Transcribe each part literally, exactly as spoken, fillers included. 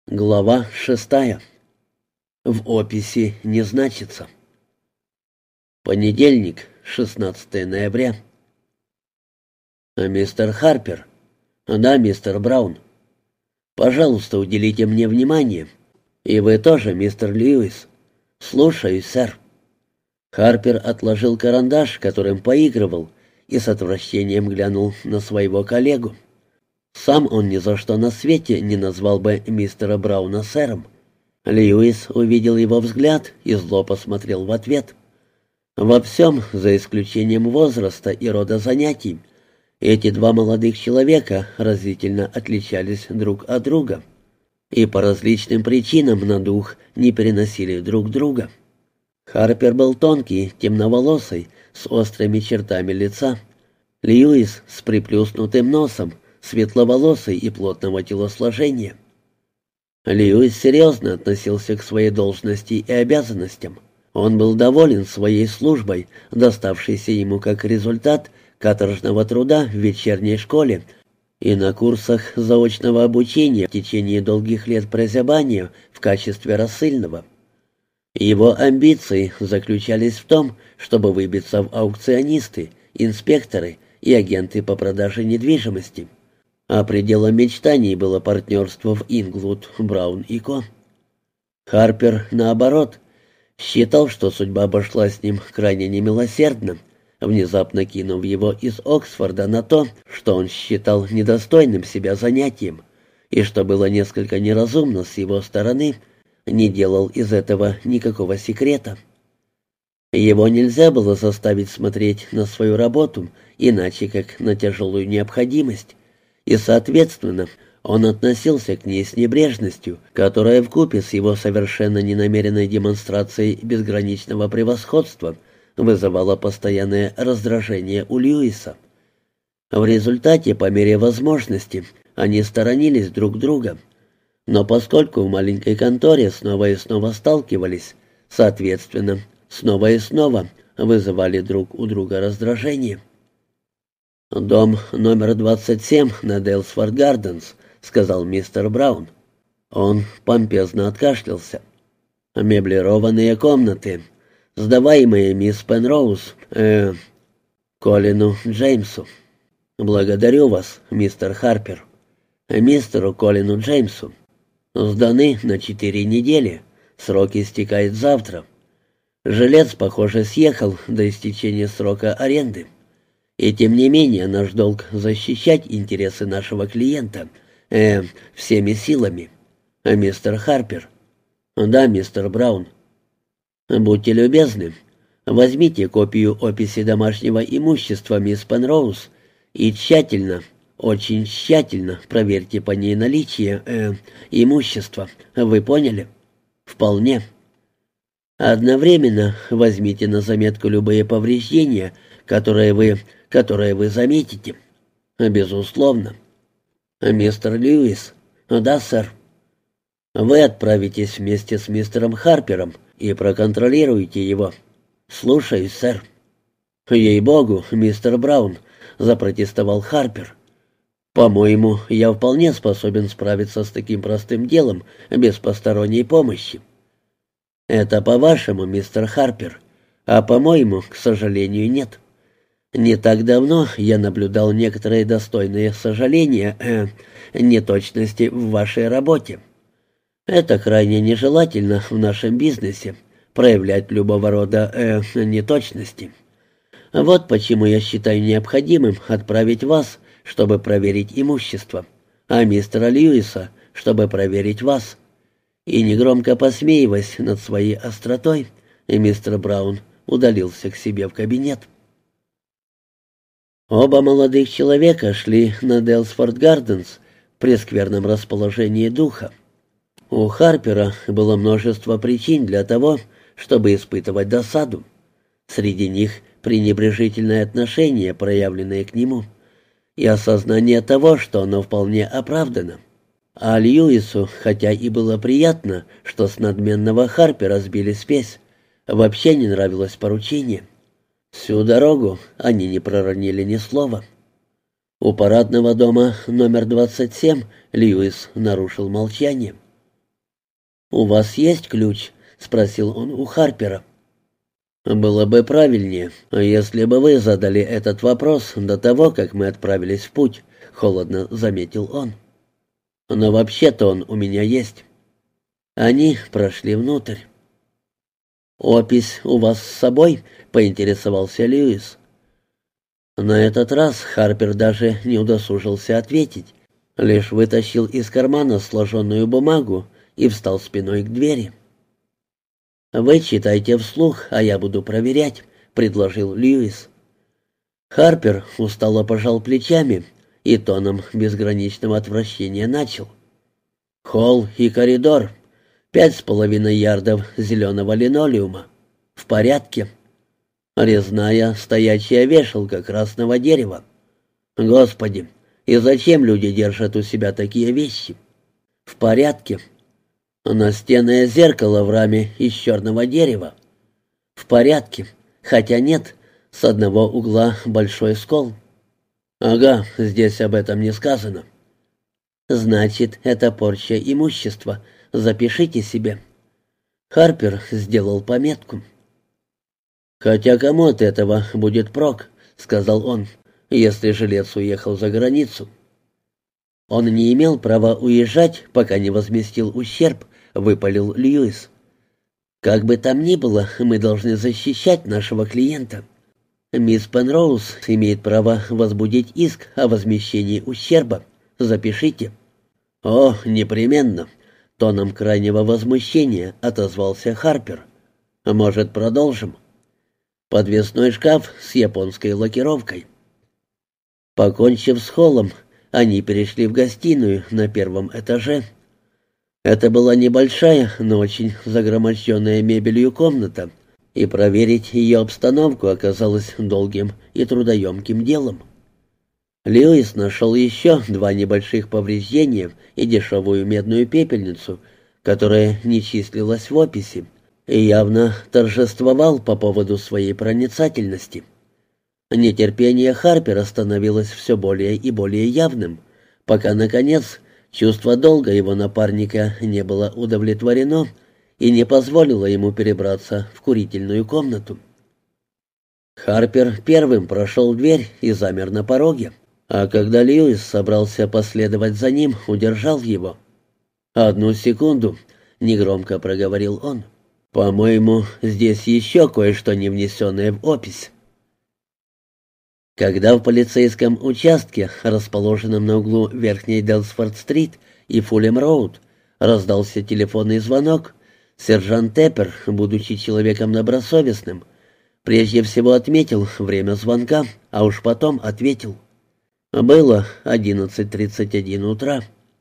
Глава шестая. В описи не значится. Понедельник, шестнадцатое ноября. «Мистер Харпер?» «Да, мистер Браун. Пожалуйста, уделите мне внимание. И вы тоже, мистер Льюис». «Слушаюсь, сэр». Харпер отложил карандаш, которым поигрывал, и с отвращением глянул на своего коллегу. Сам он ни за что на свете не назвал бы мистера Брауна сэром. Льюис увидел его взгляд и зло посмотрел в ответ. Во всем, за исключением возраста и рода занятий, эти два молодых человека разительно отличались друг от друга и по различным причинам на дух не переносили друг друга. Харпер был тонкий, темноволосый, с острыми чертами лица. Льюис с приплюснутым носом, светловолосый и плотного телосложения. Льюис серьезно относился к своей должности и обязанностям. Он был доволен своей службой, доставшейся ему как результат каторжного труда в вечерней школе и на курсах заочного обучения в течение долгих лет прозябания в качестве рассыльного. Его амбиции заключались в том, чтобы выбиться в аукционисты, инспекторы и агенты по продаже недвижимости. А пределом мечтаний было партнерство в Инглвуд, Браун и Ко. Харпер, наоборот, считал, что судьба обошла с ним крайне немилосердно, внезапно кинув его из Оксфорда на то, что он считал недостойным себя занятием, и, что было несколько неразумно с его стороны, не делал из этого никакого секрета. Его нельзя было заставить смотреть на свою работу иначе, как на тяжелую необходимость, и, соответственно, он относился к ней с небрежностью, которая вкупе с его совершенно ненамеренной демонстрацией безграничного превосходства вызывала постоянное раздражение у Льюиса. В результате, по мере возможности, они сторонились друг друга, но поскольку в маленькой конторе снова и снова сталкивались, соответственно, снова и снова вызывали друг у друга раздражение. «Дом номер двадцать семь на Дейлсфорд Гарденс», — сказал мистер Браун. Он помпезно откашлялся. «Меблированные комнаты, сдаваемые мисс Пенроуз, э, Колину Джеймсу». «Благодарю вас, мистер Харпер». «Мистеру Колину Джеймсу. Сданы на четыре недели. Срок истекает завтра. Жилец, похоже, съехал до истечения срока аренды. И тем не менее наш долг защищать интересы нашего клиента э, всеми силами. Мистер Харпер». «Да, мистер Браун». «Будьте любезны, возьмите копию описи домашнего имущества мисс Пенроуз и тщательно, очень тщательно проверьте по ней наличие э, имущества. Вы поняли?» «Вполне». «Одновременно возьмите на заметку любые повреждения, которые вы, которые вы заметите». «Безусловно». «Мистер Льюис». «Да, сэр». «Вы отправитесь вместе с мистером Харпером и проконтролируете его». «Слушаюсь, сэр». «Ей-богу, мистер Браун», — запротестовал Харпер. «По-моему, я вполне способен справиться с таким простым делом без посторонней помощи». «Это по-вашему, мистер Харпер, а по-моему, к сожалению, нет. Не так давно я наблюдал некоторые достойные сожаления, э, неточности в вашей работе. Это крайне нежелательно в нашем бизнесе, проявлять любого рода э, неточности. Вот почему я считаю необходимым отправить вас, чтобы проверить имущество, а мистера Льюиса, чтобы проверить вас». И, негромко посмеиваясь над своей остротой, мистер Браун удалился к себе в кабинет. Оба молодых человека шли на Дейлсфорд Гарденс в прескверном расположении духа. У Харпера было множество причин для того, чтобы испытывать досаду. Среди них пренебрежительное отношение, проявленное к нему, и осознание того, что оно вполне оправдано. А Льюису, хотя и было приятно, что с надменного Харпера сбили спесь, вообще не нравилось поручение. Всю дорогу они не проронили ни слова. У парадного дома номер двадцать семь Льюис нарушил молчание. «У вас есть ключ?» — спросил он у Харпера. «Было бы правильнее, если бы вы задали этот вопрос до того, как мы отправились в путь», — холодно заметил он. «Но вообще-то он у меня есть». Они прошли внутрь. «Опись у вас с собой?» — поинтересовался Льюис. На этот раз Харпер даже не удосужился ответить, лишь вытащил из кармана сложенную бумагу и встал спиной к двери. «Вы читайте вслух, а я буду проверять», — предложил Льюис. Харпер устало пожал плечами и тоном безграничного отвращения начал. «Холл и коридор. Пять с половиной ярдов зеленого линолеума. В порядке. Резная стоячая вешалка красного дерева. Господи, и зачем люди держат у себя такие вещи? В порядке. Настенное зеркало в раме из черного дерева. В порядке. Хотя нет, с одного угла большой скол. Ага, здесь об этом не сказано. Значит, это порча имущества. Запишите себе. Харпер сделал пометку. «Хотя кому от этого будет прок?» — сказал он, — «если жилец уехал за границу». Он не имел права уезжать, пока не возместил ущерб, выпалил Льюис. «Как бы там ни было, мы должны защищать нашего клиента. Мисс Пенроуз имеет право возбудить иск о возмещении ущерба. Запишите». «О, непременно», — тоном крайнего возмущения отозвался Харпер. «Может, продолжим?» «Подвесной шкаф с японской лакировкой». Покончив с холлом, они перешли в гостиную на первом этаже. Это была небольшая, но очень загроможденная мебелью комната, и проверить ее обстановку оказалось долгим и трудоемким делом. Льюис нашел еще два небольших повреждения и дешевую медную пепельницу, которая не числилась в описи, и явно торжествовал по поводу своей проницательности. Нетерпение Харпера становилось все более и более явным, пока, наконец, чувство долга его напарника не было удовлетворено и не позволило ему перебраться в курительную комнату. Харпер первым прошел дверь и замер на пороге, а когда Льюис собрался последовать за ним, удержал его. «Одну секунду», — негромко проговорил он. «По-моему, здесь еще кое-что не внесенное в опись». Когда в полицейском участке, расположенном на углу Верхней Делсфорд-стрит и Фулем-роуд, раздался телефонный звонок, сержант Теппер, будучи человеком добросовестным, прежде всего отметил время звонка, а уж потом ответил. Было одиннадцать тридцать один утра.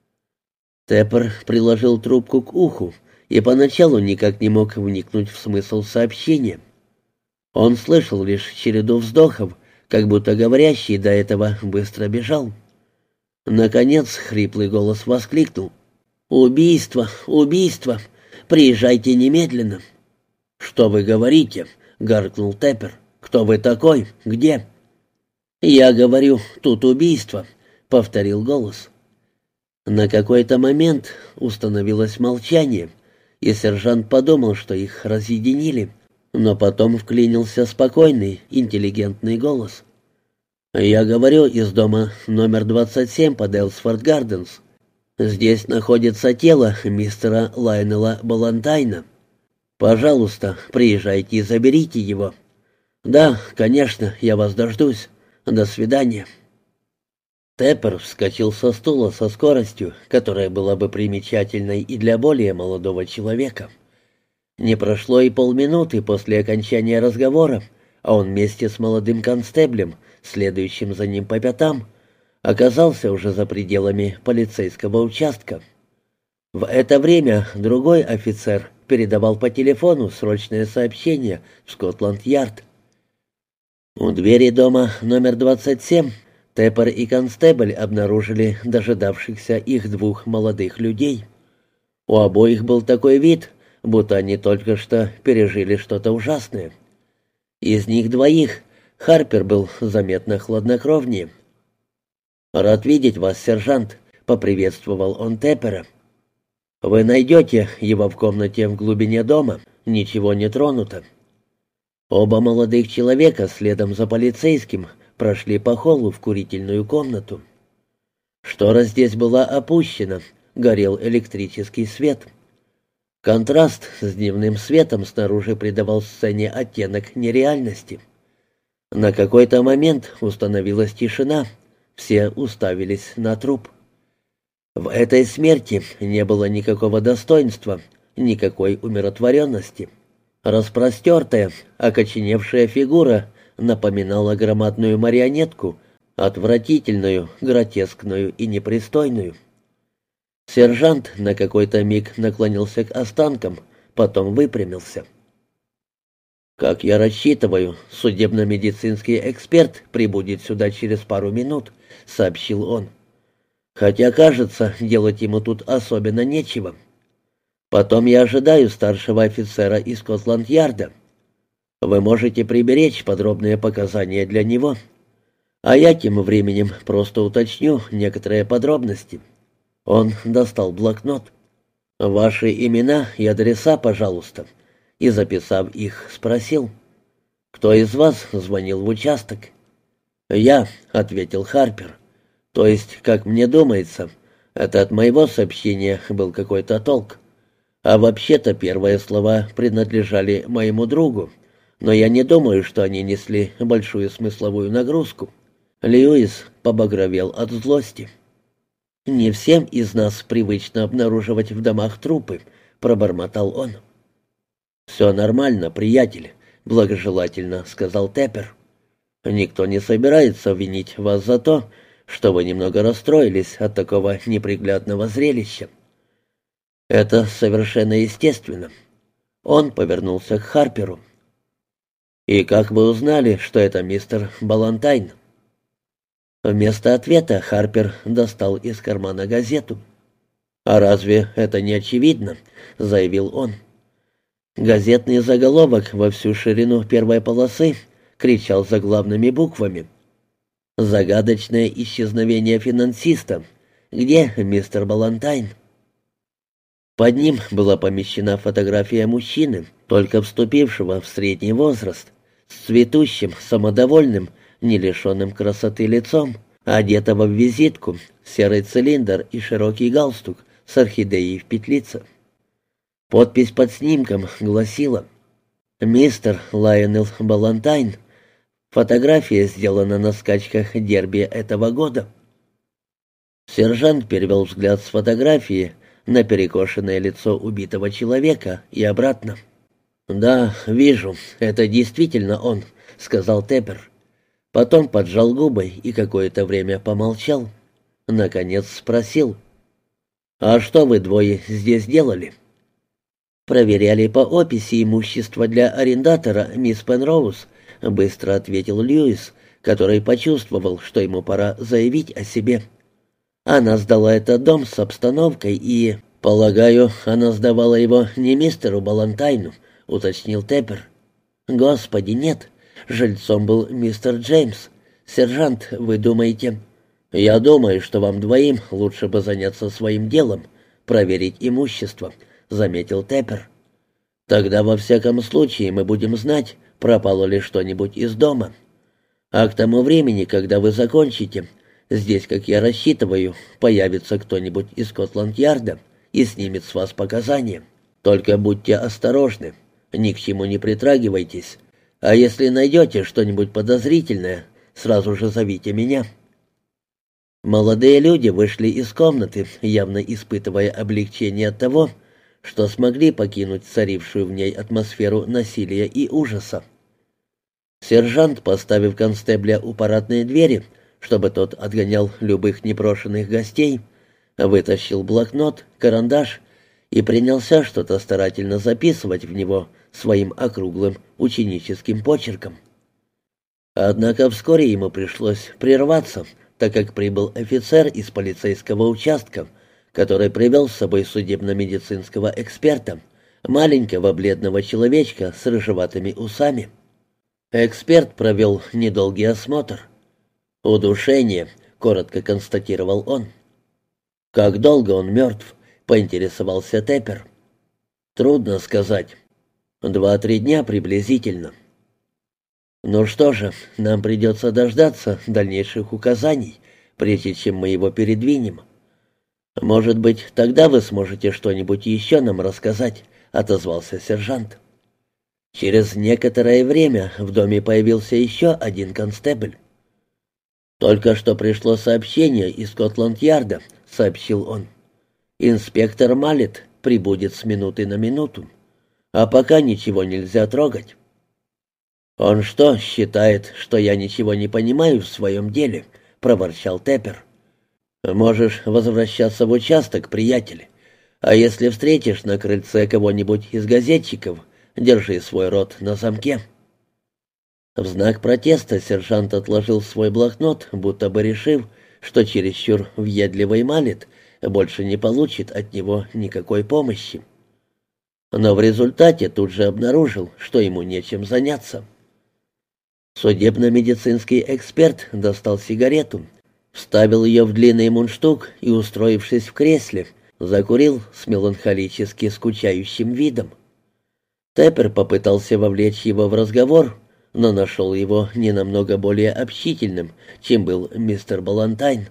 Теппер приложил трубку к уху и поначалу никак не мог вникнуть в смысл сообщения. Он слышал лишь череду вздохов, как будто говорящий до этого быстро бежал. Наконец хриплый голос воскликнул. «Убийство! Убийство! Приезжайте немедленно!» «Что вы говорите?» — гаркнул Теппер. «Кто вы такой? Где?» «Я говорю, тут убийство», — повторил голос. На какой-то момент установилось молчание, и сержант подумал, что их разъединили, но потом вклинился спокойный, интеллигентный голос. «Я говорю из дома номер двадцать семь по Делсфорд Гарденс. Здесь находится тело мистера Лайнела Балантайна. Пожалуйста, приезжайте и заберите его». «Да, конечно, я вас дождусь. До свидания». Теппер вскочил со стула со скоростью, которая была бы примечательной и для более молодого человека. Не прошло и полминуты после окончания разговора, а он вместе с молодым констеблем, следующим за ним по пятам, оказался уже за пределами полицейского участка. В это время другой офицер передавал по телефону срочное сообщение в Скотланд-Ярд. У двери дома номер двадцать семь Теппер и констебль обнаружили дожидавшихся их двух молодых людей. У обоих был такой вид, будто они только что пережили что-то ужасное. Из них двоих Харпер был заметно хладнокровнее. «Рад видеть вас, сержант», — поприветствовал он Теппера. Вы найдете его в комнате в глубине дома, ничего не тронуто». Оба молодых человека следом за полицейским прошли по холлу в курительную комнату. Штора здесь была опущена, горел электрический свет. Контраст с дневным светом снаружи придавал сцене оттенок нереальности. На какой-то момент установилась тишина, все уставились на труп. В этой смерти не было никакого достоинства, никакой умиротворенности. Распростертая, окоченевшая фигура напоминала громадную марионетку, отвратительную, гротескную и непристойную. Сержант на какой-то миг наклонился к останкам, потом выпрямился. «Как я рассчитываю, судебно-медицинский эксперт прибудет сюда через пару минут», — сообщил он. «Хотя, кажется, делать ему тут особенно нечего. Потом я ожидаю старшего офицера из Скотланд-Ярда. Вы можете приберечь подробные показания для него, а я тем временем просто уточню некоторые подробности». Он достал блокнот. «Ваши имена и адреса, пожалуйста», и, записав их, спросил: «Кто из вас звонил в участок?» «Я», — ответил Харпер. «То есть, как мне думается, это от моего сообщения был какой-то толк. А вообще-то первые слова принадлежали моему другу, но я не думаю, что они несли большую смысловую нагрузку». Льюис побагровел от злости. «Не всем из нас привычно обнаруживать в домах трупы», — пробормотал он. «Все нормально, приятель», — благожелательно сказал Теппер. «Никто не собирается винить вас за то, что вы немного расстроились от такого неприглядного зрелища. Это совершенно естественно». Он повернулся к Харперу. «И как вы узнали, что это мистер Балантайн?» Вместо ответа Харпер достал из кармана газету. «А разве это не очевидно?» — заявил он. Газетный заголовок во всю ширину первой полосы кричал заглавными буквами: «Загадочное исчезновение финансиста. Где мистер Балантайн?» Под ним была помещена фотография мужчины, только вступившего в средний возраст, с цветущим, самодовольным, не лишенным красоты лицом, одетого в визитку, серый цилиндр и широкий галстук с орхидеей в петлице. Подпись под снимком гласила: «Мистер Лайонел Балантайн. Фотография сделана на скачках дерби этого года». Сержант перевел взгляд с фотографии на перекошенное лицо убитого человека и обратно. «Да, вижу, это действительно он», — сказал Теппер. Потом поджал губы и какое-то время помолчал. Наконец спросил: «А что вы двое здесь делали?» «Проверяли по описи имущества для арендатора, мисс Пенроуз», — быстро ответил Льюис, который почувствовал, что ему пора заявить о себе. «Она сдала этот дом с обстановкой и...» «Полагаю, она сдавала его не мистеру Балантайну», — уточнил Теппер. «Господи, нет. Жильцом был мистер Джеймс. Сержант, вы думаете...» «Я думаю, что вам двоим лучше бы заняться своим делом, проверить имущество», — заметил Теппер. «Тогда во всяком случае мы будем знать, пропало ли что-нибудь из дома. А к тому времени, когда вы закончите, здесь, как я рассчитываю, появится кто-нибудь из Скотланд-Ярда и снимет с вас показания. Только будьте осторожны, ни к чему не притрагивайтесь. А если найдете что-нибудь подозрительное, сразу же зовите меня». Молодые люди вышли из комнаты, явно испытывая облегчение от того, что смогли покинуть царившую в ней атмосферу насилия и ужаса. Сержант, поставив констебля у парадной двери, чтобы тот отгонял любых непрошенных гостей, вытащил блокнот, карандаш и принялся что-то старательно записывать в него своим округлым ученическим почерком. Однако вскоре ему пришлось прерваться, так как прибыл офицер из полицейского участка, который привел с собой судебно-медицинского эксперта, маленького бледного человечка с рыжеватыми усами. Эксперт провел недолгий осмотр. «Удушение», — коротко констатировал он. «Как долго он мертв?» — поинтересовался Теппер. «Трудно сказать. Два-три дня приблизительно». «Ну что же, нам придется дождаться дальнейших указаний, прежде чем мы его передвинем. Может быть, тогда вы сможете что-нибудь еще нам рассказать», — отозвался сержант. Через некоторое время в доме появился еще один констебль. «Только что пришло сообщение из Скотланд-Ярда», — сообщил он. «Инспектор Маллет прибудет с минуты на минуту, а пока ничего нельзя трогать». «Он что, считает, что я ничего не понимаю в своем деле?» — проворчал Теппер. «Можешь возвращаться в участок, приятель, а если встретишь на крыльце кого-нибудь из газетчиков, держи свой рот на замке». В знак протеста сержант отложил свой блокнот, будто бы решив, что чересчур въедливый Маллет больше не получит от него никакой помощи. Но в результате тут же обнаружил, что ему нечем заняться. Судебно-медицинский эксперт достал сигарету, вставил ее в длинный мундштук и, устроившись в кресле, закурил с меланхолически скучающим видом. Теппер попытался вовлечь его в разговор, но нашел его не намного более общительным, чем был мистер Балантайн.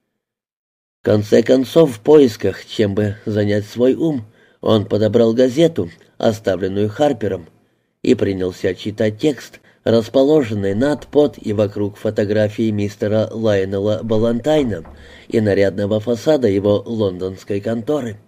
В конце концов, в поисках, чем бы занять свой ум, он подобрал газету, оставленную Харпером, и принялся читать текст, расположенный над, под и вокруг фотографии мистера Лайонела Балантайна и нарядного фасада его лондонской конторы.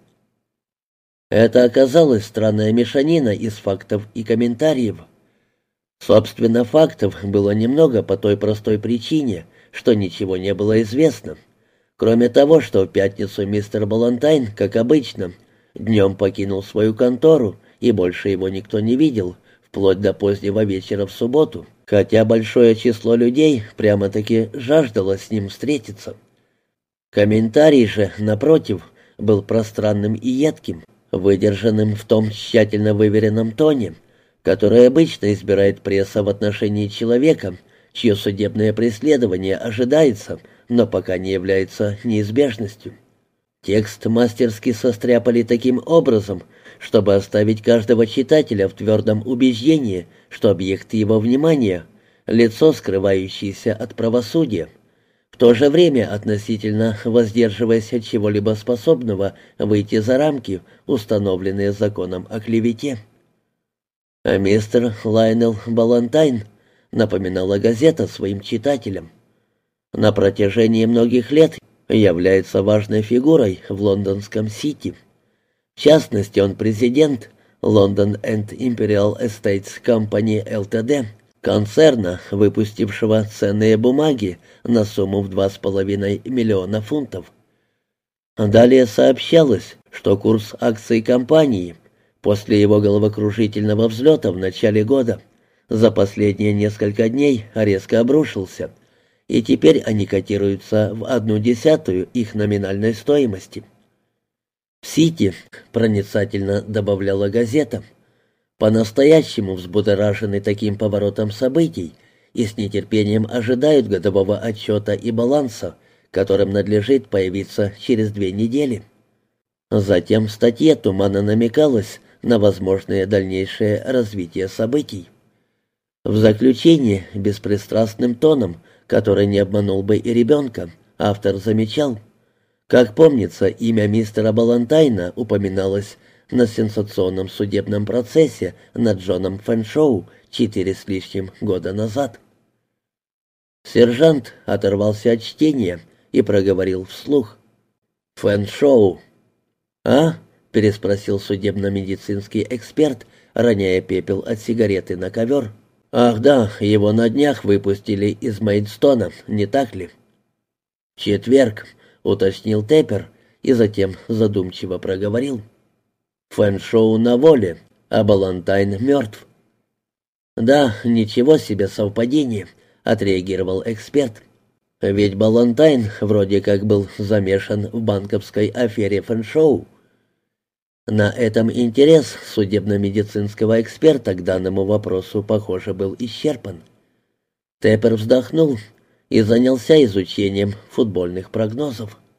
Это оказалась странная мешанина из фактов и комментариев. Собственно, фактов было немного по той простой причине, что ничего не было известно, кроме того, что в пятницу мистер Балантайн, как обычно, днем покинул свою контору, и больше его никто не видел, вплоть до позднего вечера в субботу, хотя большое число людей прямо-таки жаждало с ним встретиться. Комментарий же, напротив, был пространным и едким, выдержанным в том тщательно выверенном тоне, который обычно избирает пресса в отношении человека, чье судебное преследование ожидается, но пока не является неизбежностью. Текст мастерски состряпали таким образом, чтобы оставить каждого читателя в твердом убеждении, что объект его внимания — лицо, скрывающееся от правосудия, в то же время относительно воздерживаясь от чего-либо способного выйти за рамки, установленные законом о клевете. А мистер Лайонел Балантайн, напоминала газета своим читателям, на протяжении многих лет является важной фигурой в лондонском Сити. В частности, он президент London and Imperial Estates Company Ltd, концерна, выпустившего ценные бумаги на сумму в два с половиной миллиона фунтов. Далее сообщалось, что курс акций компании после его головокружительного взлета в начале года за последние несколько дней резко обрушился, и теперь они котируются в одну десятую их номинальной стоимости. В Сити, проницательно добавляла газета, по-настоящему взбудоражены таким поворотом событий и с нетерпением ожидают годового отчета и баланса, которым надлежит появиться через две недели. Затем в статье туманно намекалось на возможное дальнейшее развитие событий. В заключение, беспристрастным тоном, который не обманул бы и ребенка, автор замечал: как помнится, имя мистера Балантайна упоминалось на сенсационном судебном процессе над Джоном Фэншоу четыре с лишним года назад. Сержант оторвался от чтения и проговорил вслух: «Фэншоу». «А?» — переспросил судебно-медицинский эксперт, роняя пепел от сигареты на ковер. «Ах да, его на днях выпустили из Мейдстона, не так ли?» «Четверг», — уточнил Теппер и затем задумчиво проговорил. «Фэншоу на воле, а Балантайн мертв». «Да, ничего себе совпадение», — отреагировал эксперт. «Ведь Балантайн вроде как был замешан в банковской афере Фэншоу». На этом интерес судебно-медицинского эксперта к данному вопросу, похоже, был исчерпан. Теппер вздохнул и занялся изучением футбольных прогнозов.